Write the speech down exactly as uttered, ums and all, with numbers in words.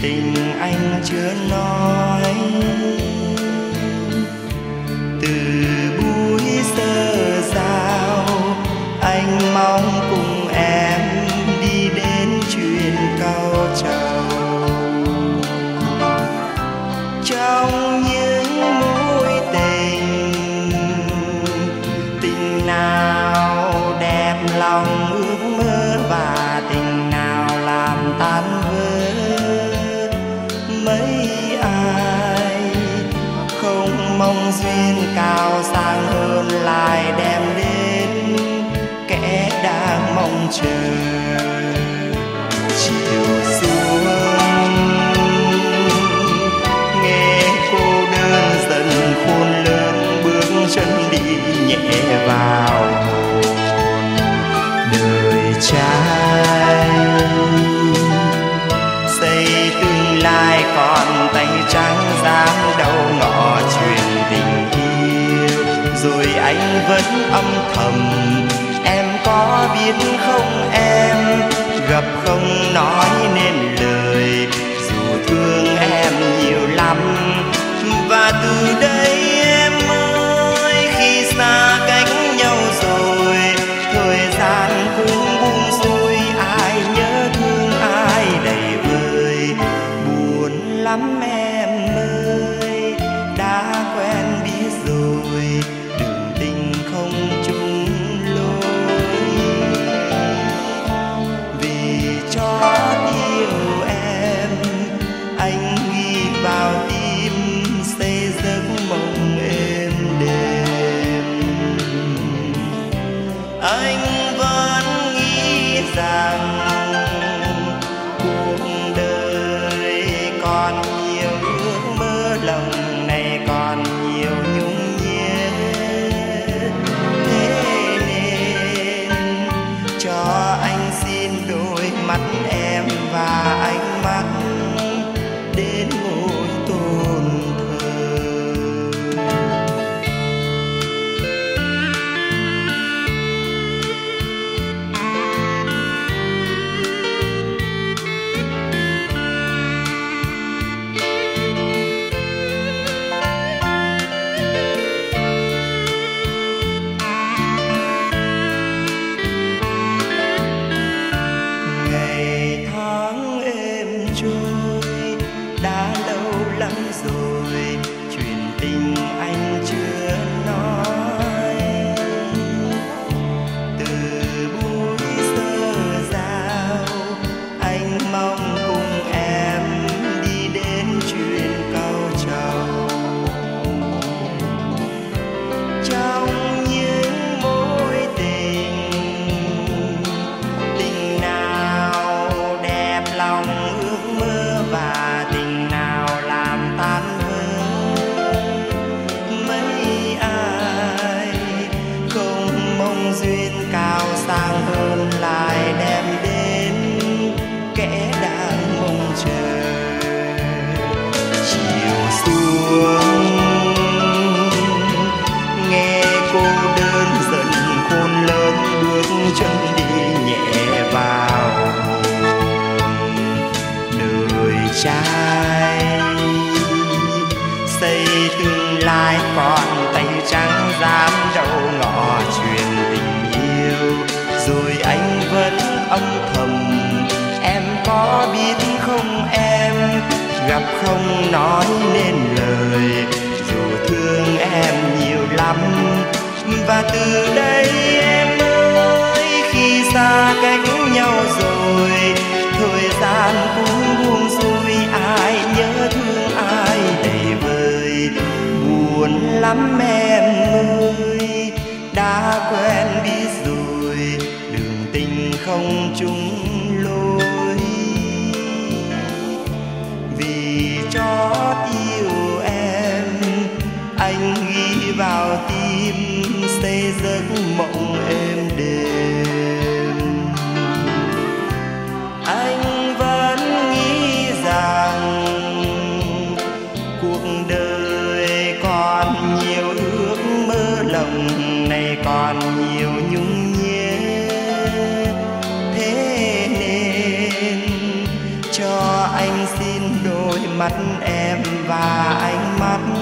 tình anh chưa nói. Từ buổi sơ giao anh mong cùng em đi đến chuyện cao trào. Trong những mối tình, tình nào đẹp lòng ước mơ và tình nào làm tan vỡ. Mấy ai không mong duyên cao sang hơn lại đem đến kẻ đang mong chờ. Chiều xuống nghe cô đơn dần khôn lớn, bước chân đi nhẹ vào hồn. Đời trai xây tương lai còn tay trắng dám đâu ngỏ chuyện tình yêu. Rồi anh vẫn âm thầm, em có biết không em, gặp không nói nên lời dù thương em nhiều lắm. Và từ đây em ơi, khi xa cách nhau rồi, thời gian cũng buông xuôi, ai nhớ thương ai đầy vơi. Buồn lắm em ơi, đã quen biết rồi, đường tình không chung lối. Vì cho yêu em, anh ghi vào tim xây giấc mộng êm đềm. Anh vẫn nghĩ rằng cuộc đời còn nhiều ước mơ, lòng này còn nhiều nhung nhớ. Thế nên cho anh xin đôi mắt em và ánh mắt đến ngồi tôn thờ. Ngày tháng êm trôi đã lâu lắm rồi, chuyện tình anh chưa nói. Từ buổi sơ giao anh mong cùng em đi đến chuyện cao trào. Trong những mối tình, tình nào đẹp lòng ước mơ và tình nào làm tan vỡ. Mấy ai không mong duyên cao sang hơn lại đem đến kẻ đang mong chờ. Chiều xuống nghe cô đơn dần khôn lớn, bước chân đi nhẹ vào hồn. Đời trai xây tương lai còn tay trắng dám đâu ngỏ chuyện tình yêu. Rồi anh vẫn âm thầm, em có biết không em, gặp không nói nên lời dù thương em nhiều lắm. Và từ đây em ơi, khi xa cách nhau rồi, thời gian cũng buông xuôi, ai nhớ thương ai đầy vơi. Buồn lắm em ơi, đã quen biết rồi, đường tình không chung lối. Vì chót yêu em, anh ghi vào tim xây giấc mộng êm đềm. Anh vẫn nghĩ rằng cuộc đời còn nhiều ước mơ, lòng này còn nhiều nhung nhớ. Thế mắt em và ánh mắt